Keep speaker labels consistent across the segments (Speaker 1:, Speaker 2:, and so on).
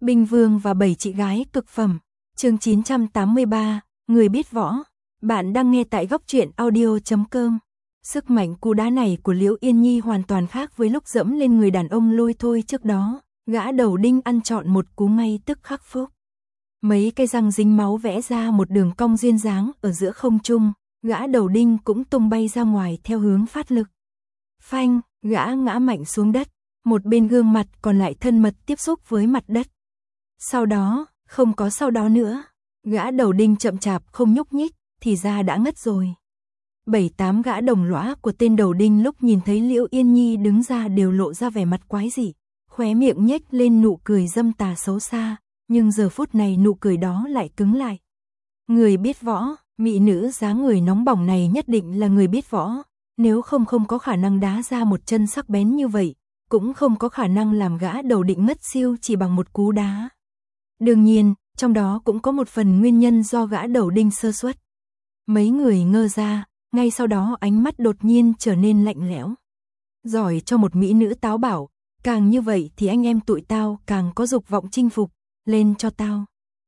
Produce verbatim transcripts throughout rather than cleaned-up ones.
Speaker 1: Binh Vương và bảy chị gái cực phẩm. Chương chín trăm tám mươi ba, người biết võ. Bạn đang nghe tại góc truyện audio chấm com. Sức mạnh cú đá này của Liễu Yên Nhi hoàn toàn khác với lúc dẫm lên người đàn ông lôi thôi trước đó, gã đầu đinh ăn trọn một cú ngay tức khắc phúc. Mấy cây răng dính máu vẽ ra một đường cong duyên dáng ở giữa không trung, gã đầu đinh cũng tung bay ra ngoài theo hướng phát lực. Phanh, gã ngã mạnh xuống đất, một bên gương mặt còn lại thân mật tiếp xúc với mặt đất. Sau đó, không có sau đó nữa, gã đầu đinh chậm chạp không nhúc nhích, thì ra đã ngất rồi. Bảy tám gã đồng lõa của tên đầu đinh lúc nhìn thấy Liễu Yên Nhi đứng ra đều lộ ra vẻ mặt quái dị, khóe miệng nhếch lên nụ cười dâm tà xấu xa, nhưng giờ phút này nụ cười đó lại cứng lại. Người biết võ, mỹ nữ dáng người nóng bỏng này nhất định là người biết võ, nếu không không có khả năng đá ra một chân sắc bén như vậy, cũng không có khả năng làm gã đầu định ngất siêu chỉ bằng một cú đá. Đương nhiên, trong đó cũng có một phần nguyên nhân do gã đầu đinh sơ suất. Mấy người ngơ ra, ngay sau đó ánh mắt đột nhiên trở nên lạnh lẽo. Giỏi cho một mỹ nữ táo bảo, càng như vậy thì anh em tụi tao càng có dục vọng chinh phục, lên cho tao.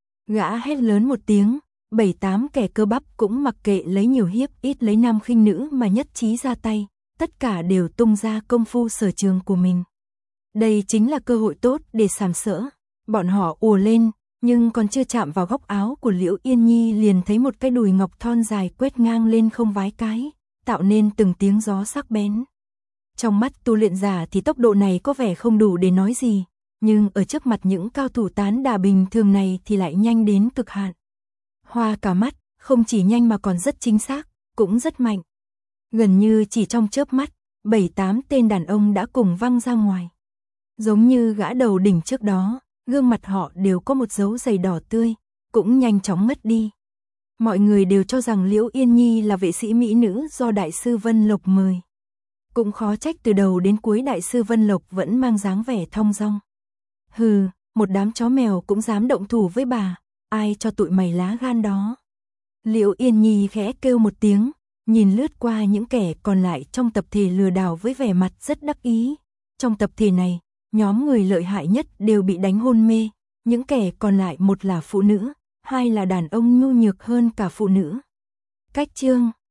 Speaker 1: Gã hét lớn một tiếng, bảy tám kẻ cơ bắp cũng mặc kệ lấy nhiều hiếp ít lấy nam khinh nữ mà nhất trí ra tay, tất cả đều tung ra công phu sở trường của mình. Đây chính là cơ hội tốt để sàm sỡ. Bọn họ ùa lên, nhưng còn chưa chạm vào góc áo của Liễu Yên Nhi liền thấy một cái đùi ngọc thon dài quét ngang lên không vái cái, tạo nên từng tiếng gió sắc bén. Trong mắt tu luyện giả thì tốc độ này có vẻ không đủ để nói gì, nhưng ở trước mặt những cao thủ tán đả bình thường này thì lại nhanh đến cực hạn. Hoa cả mắt, không chỉ nhanh mà còn rất chính xác, cũng rất mạnh. Gần như chỉ trong chớp mắt, bảy tám tên đàn ông đã cùng văng ra ngoài. Giống như gã đầu đỉnh trước đó, gương mặt họ đều có một dấu giày đỏ tươi, cũng nhanh chóng mất đi. Mọi người đều cho rằng Liễu Yên Nhi là vệ sĩ mỹ nữ do Đại sư Vân Lộc mời. Cũng khó trách từ đầu đến cuối Đại sư Vân Lộc vẫn mang dáng vẻ thong dong. Hừ, một đám chó mèo cũng dám động thủ với bà, ai cho tụi mày lá gan đó. Liễu Yên Nhi khẽ kêu một tiếng, nhìn lướt qua những kẻ còn lại trong tập thể lừa đảo với vẻ mặt rất đắc ý. Trong tập thể này, nhóm người lợi hại nhất đều bị đánh hôn mê, những kẻ còn lại một là phụ nữ, hai là đàn ông nhu nhược hơn cả phụ nữ. Cách chương,